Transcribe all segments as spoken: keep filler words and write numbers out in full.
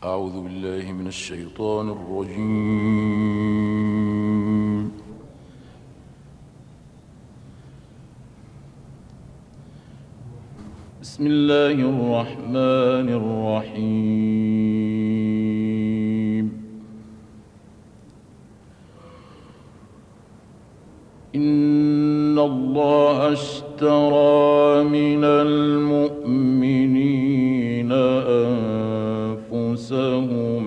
أعوذ بالله من الشيطان الرجيم. بسم الله الرحمن الرحيم. إن الله اشترى من المؤمنين أنفسهم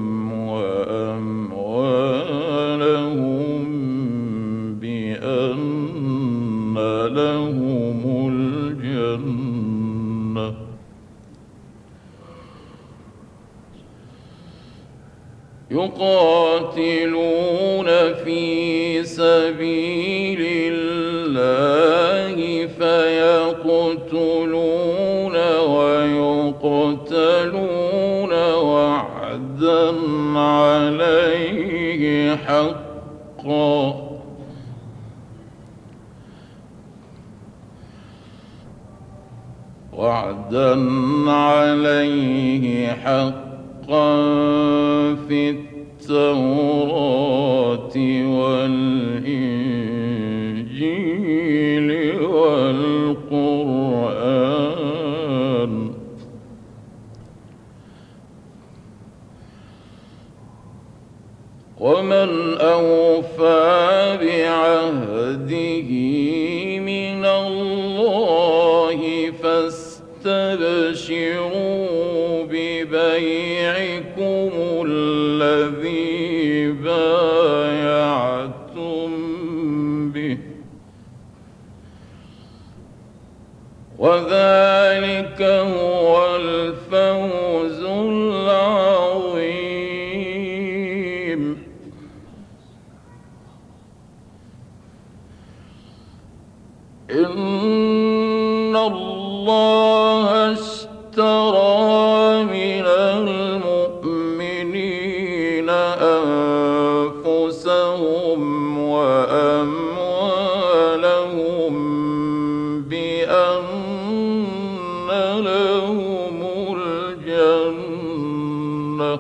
وأموالهم بأن لهم الجنة يقاتلون في سبيل الله فيقتلون ويقتلون وعدا عليه حقا وعدا عليه حقا في التوراة والإنجيل والقرآن ومن أوفى بعهده من الله فاستبشروا ببيعكم الذي بايعتم به وذلك هو الفوز العظيم. إن الله اشترى من المؤمنين أنفسهم وأموالهم بأن لهم الجنة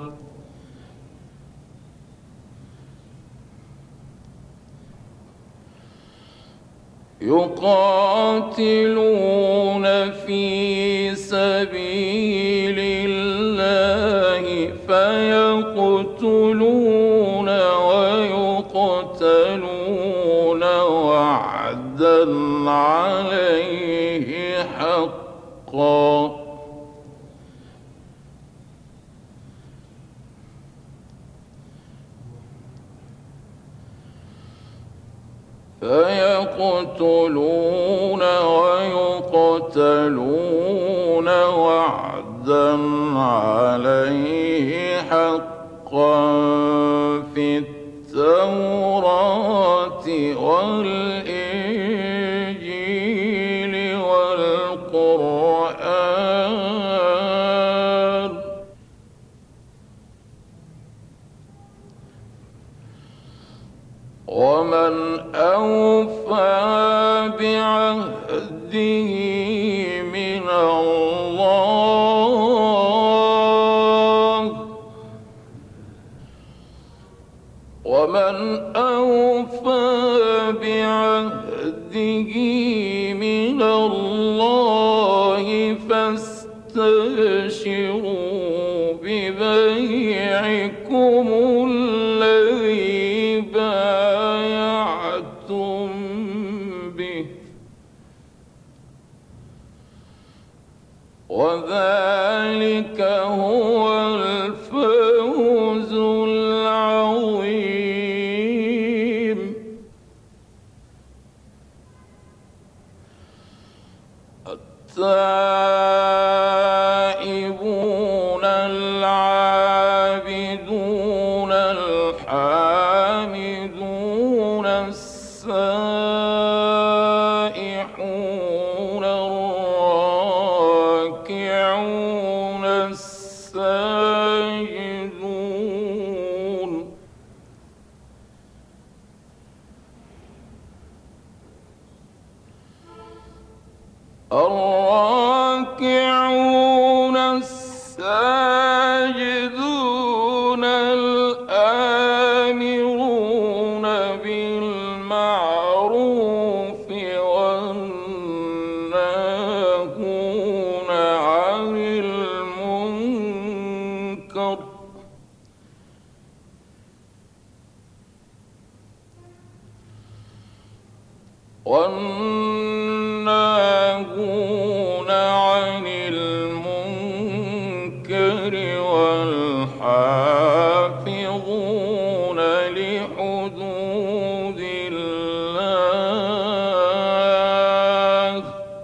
يقاتلون في سبيل الله فيقتلون ويقتلون وعدا عليه حقا فيقتلون ويقتلون وعدا عليه حقا في التوراة والإنجيل والقرآن ومن أوفى بعهده من الله ومن أوفى بعهده من الله فاستبشروا ببيعكم الذي بايعتم به وذلك هو الفوز العظيم. التائبون العابدون الحامدون السائحون الراكعون الساجدون الراكعون الساجدون المنكر والناهون عن المنكر والحافظون لحدود الله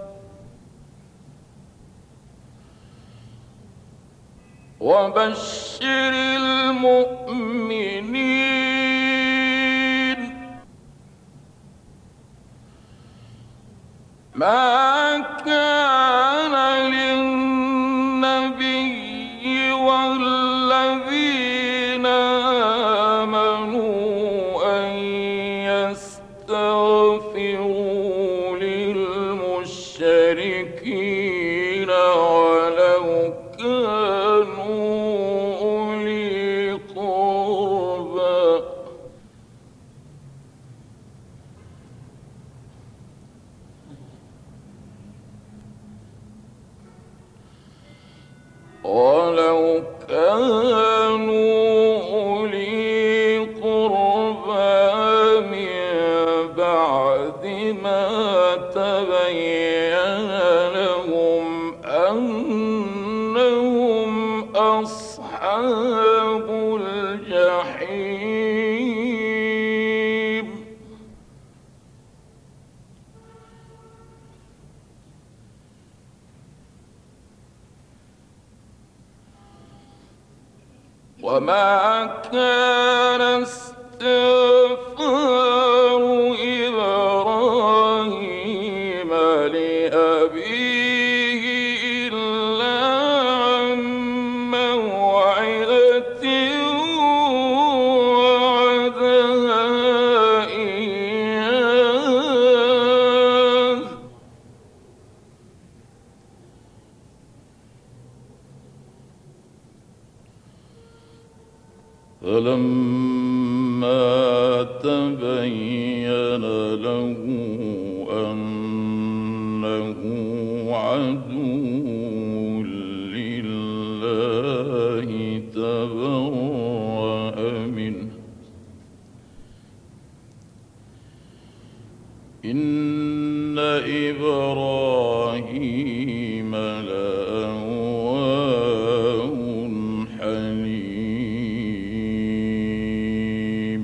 وبشر المؤمنين. ما كان للنبي والذين آمنوا أن يستغفروا للمشركين ولو كانوا أولي قربى ولو كانوا أولي قربى من بعد ما تبين لهم أنهم أصحاب الجحيم. وما كان استغفار إبراهيم لأبيه إلا عن موعدة وعدها إياه فلما تبين له أنه عدو لله تبرأ منه إن إبراهيم لأواه حليم.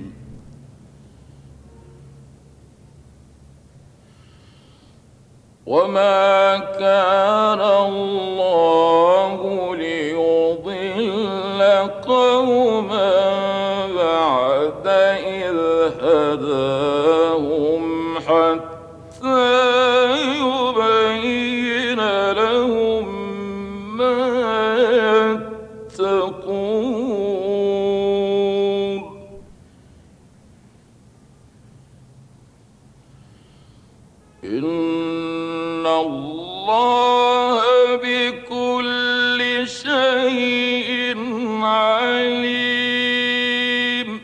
وما كان الله ليضل قوما بعد إذ هداهم حتى يبين لهم ما يتقون. إن الله بكل شيء عليم.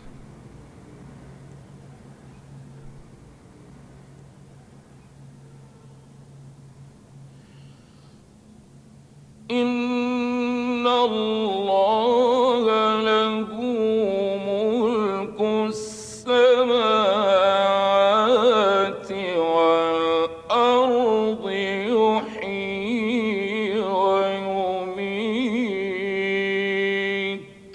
إن الله له ملك السماوات والأرض يحيي ويميت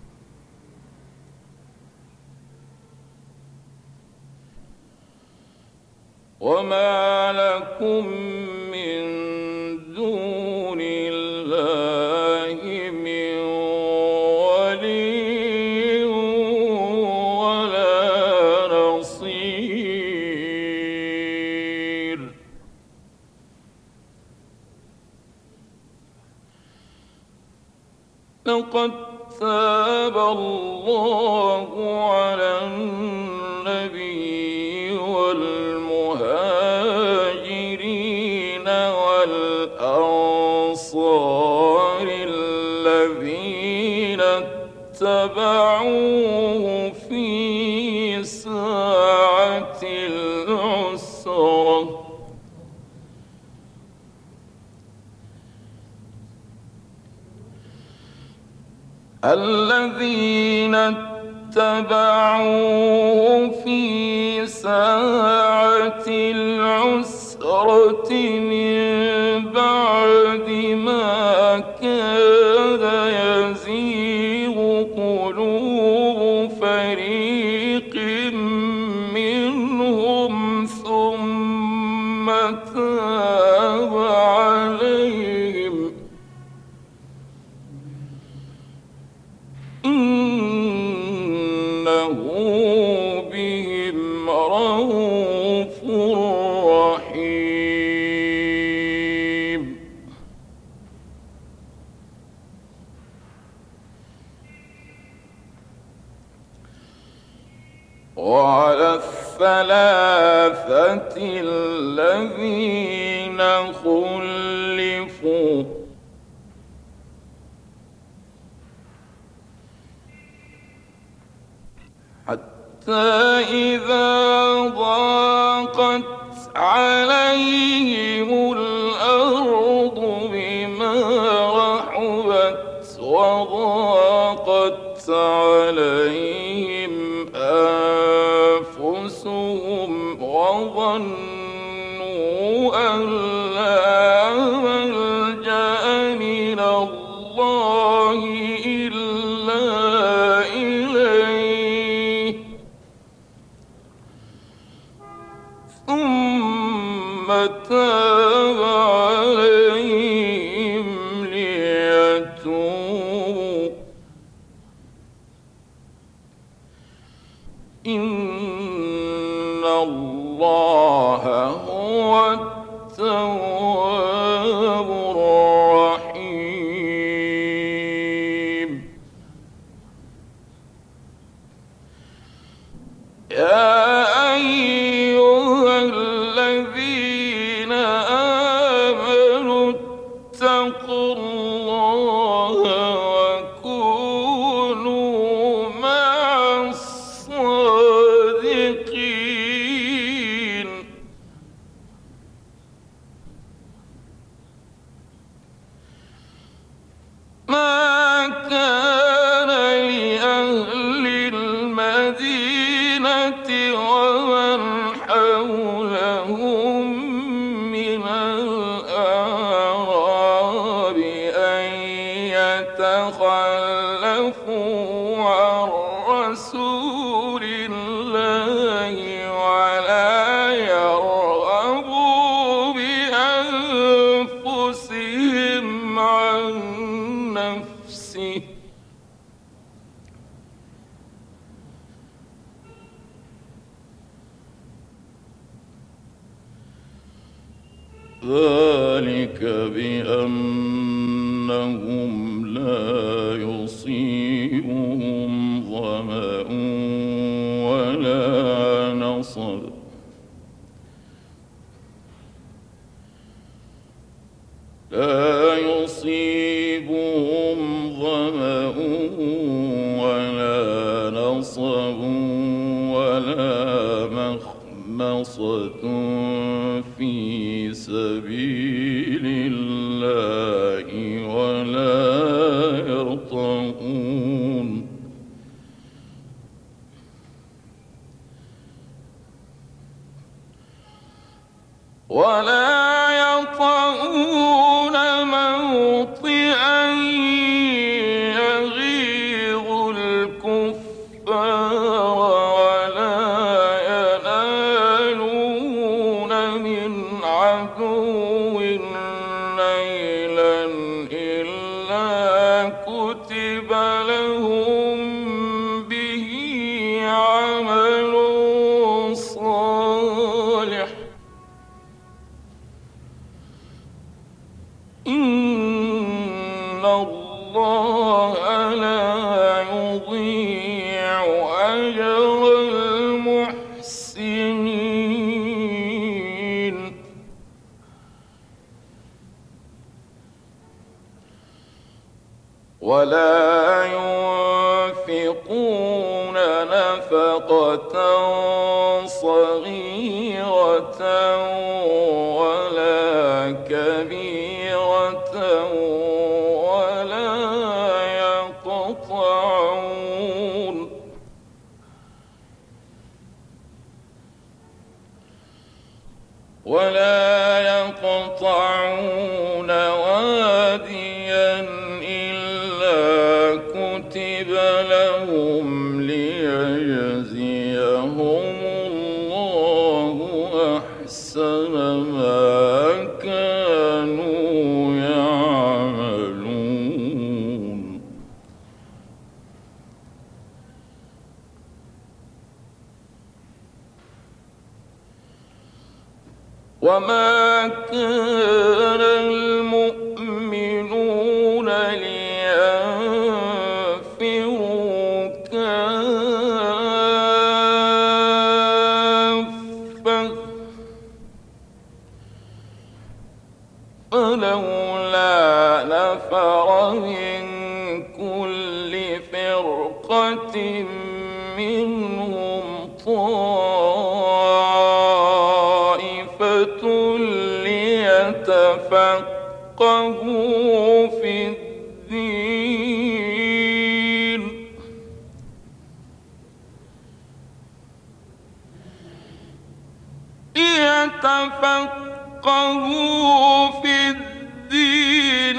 وما لكم من دون الله من ولي ولا نصير. لقد تاب الله على النبي والمهاجرين والأنصار الذين اتبعوه في ساعة العسرة الذين اتبعوه في ساعة العسرة من بعد ما كاد يزيغ قلوب فريق منهم ثم تاب عليهم إنه بهم رءوف رحيم. وعلى الثلاثة الذين خلفوا حتى إذا ضاقت عليهم الأرض بما رحبت وضاقت عليهم أنفسهم وظنوا أن لا ملجأ من الله إلا إليه ثم تاب عليهم ليتوبوا إن الله هو التواب الرحيم. يا أيها الذين آمنوا اتقوا الله وكونوا مع الصادقين. ما كان لأهل المدينة ومن حولهم من الأعراب أن يتخلفوا عن رسول الله ولا يرغبوا بأنفسهم عن نفسه ذلك بأنهم لا يصيبهم ظمأ ولا نصب لا يصيبهم ظمأ ولا نصب ولا مخمصة في سبيل الله ولا يرطعون ولا يطعون موطئا يغيظ الكفار ولا ينالون من عدو نيلا إلا كتب لهم به عمل صالح إن الله لا يضيع أجر المحسنين. ولا ينفقون نفقة صغيرة ولا كبيرة ولا يقطعون وما كان المؤمنون لينفروا كافة فلولا نفر من كل فرقة منهم طائفة ليتفقهوا في الدين ليتفقهوا في الدين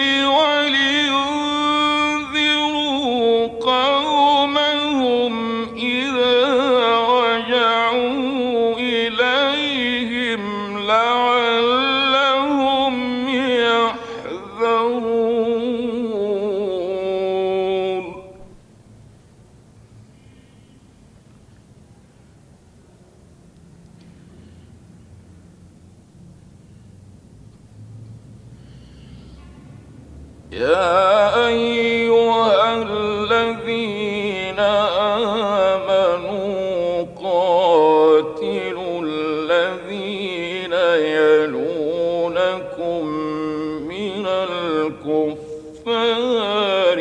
ولينذروا قومهم إذا رجعوا إليهم لعلهم يحذرون يا أيها الذين آمنوا قاتلوا الذين يلونكم من الكفار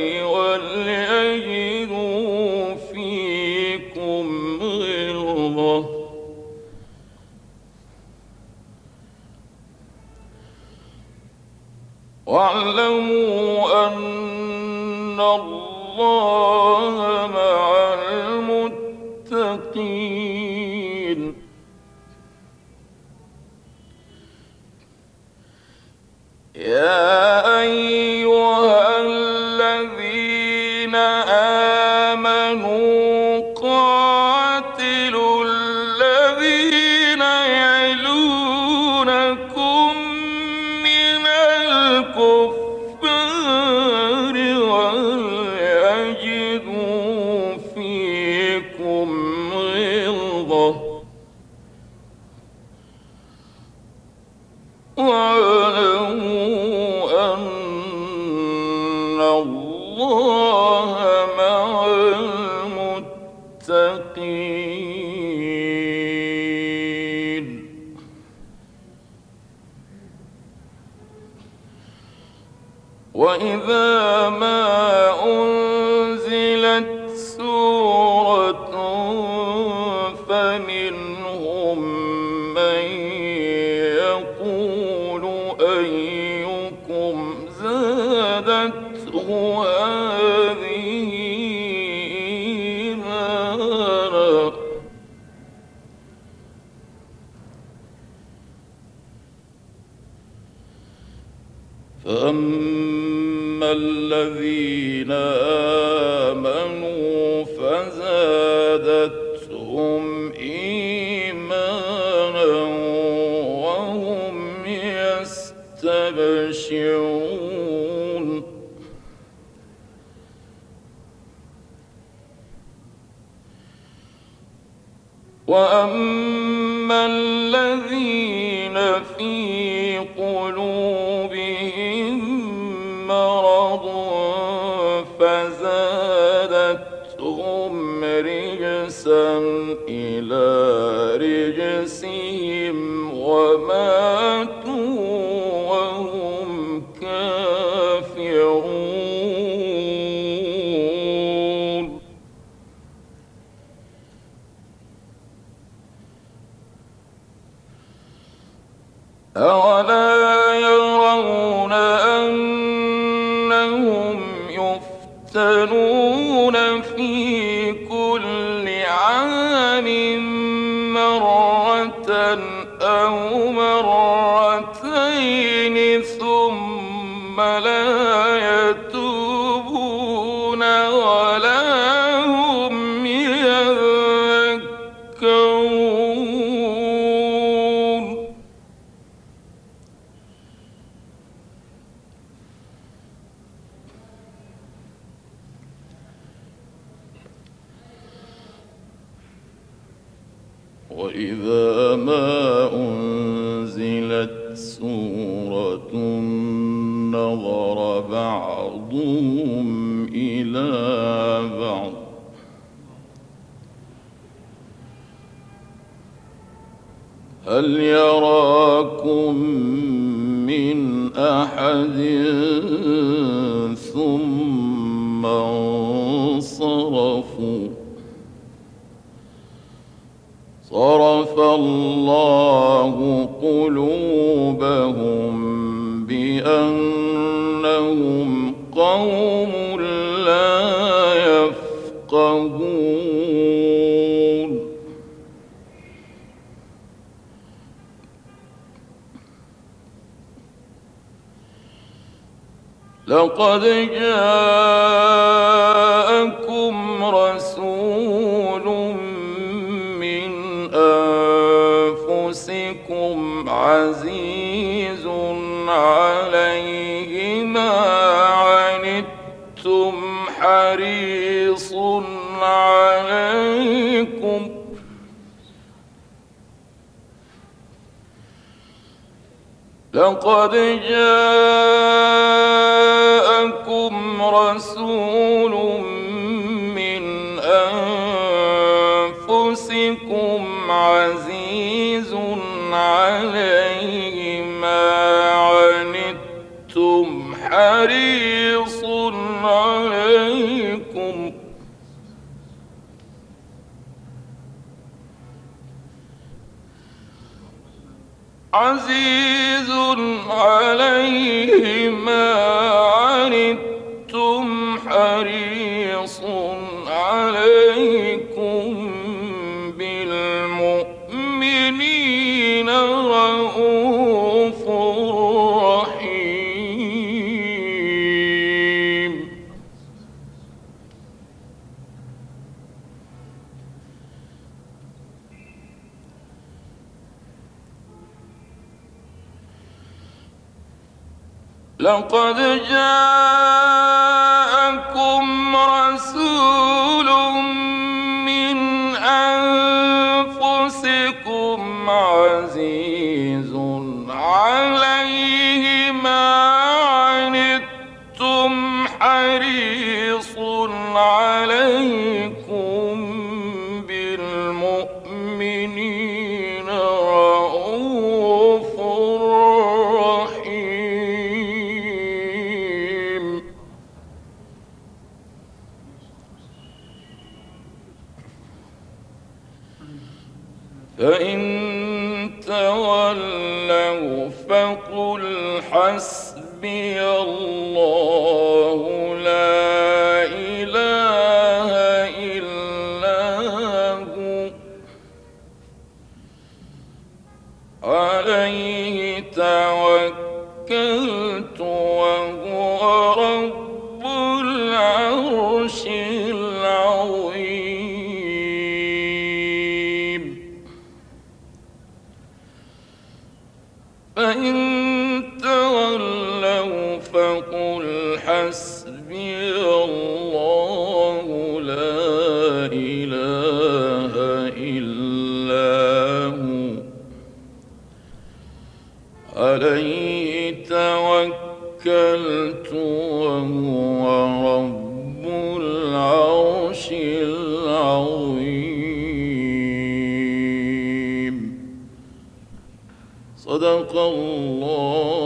وليجدوا فيكم غلظة واعلموا أن الله مع المتقين يا أيها الذين آمنوا قاتلوا الذين يلونكم من الكفار وليجدوا فيكم غلظة واعلموا أن الله مع المتقين وإذا ما أنزلت سورة فمنهم من يقول أيكم زادته هذه إيمانا فأما الذين آمنوا فزادتهم إيمانا وهم يستبشرون وأما الذين في قلوبهم مرض فزادتهم رجسا إلى رجسهم وماتوا وهم كافرون أولا يرون أنهم يفتنون في كل عام مرة أو مرتين ثم لا يتوبون ولا هم يذكرون وإذا ما أنزلت نظر بعضهم إلى بعض هل يراكم من أحد ثم انصرفوا صرف الله قلوبهم بأنهم قوم لا يفقهون لقد جاءكم رسول من أنفسكم عزيز عليه ما عنتم حريص عليكم لقد جاءكم رسول من أنفسكم عزيز عليه ما عنتم حريص عليكم عزيز عليه ما عنتم حريص عليكم بالمؤمنين رءوف رحيم لقد جاءكم رسول من أنفسكم عزيز عليه ما عنتم حريص عليكم بالمؤمنين رءوف رحيم فإن تولوا فقل حسبي الله لا إله إلا هو عليه توكلت وهو رب العرش العظيم فإن تولوا فقل حسبي الله لا إله إلا هو عليه توكلت وهو رب العرش العظيم صدق الله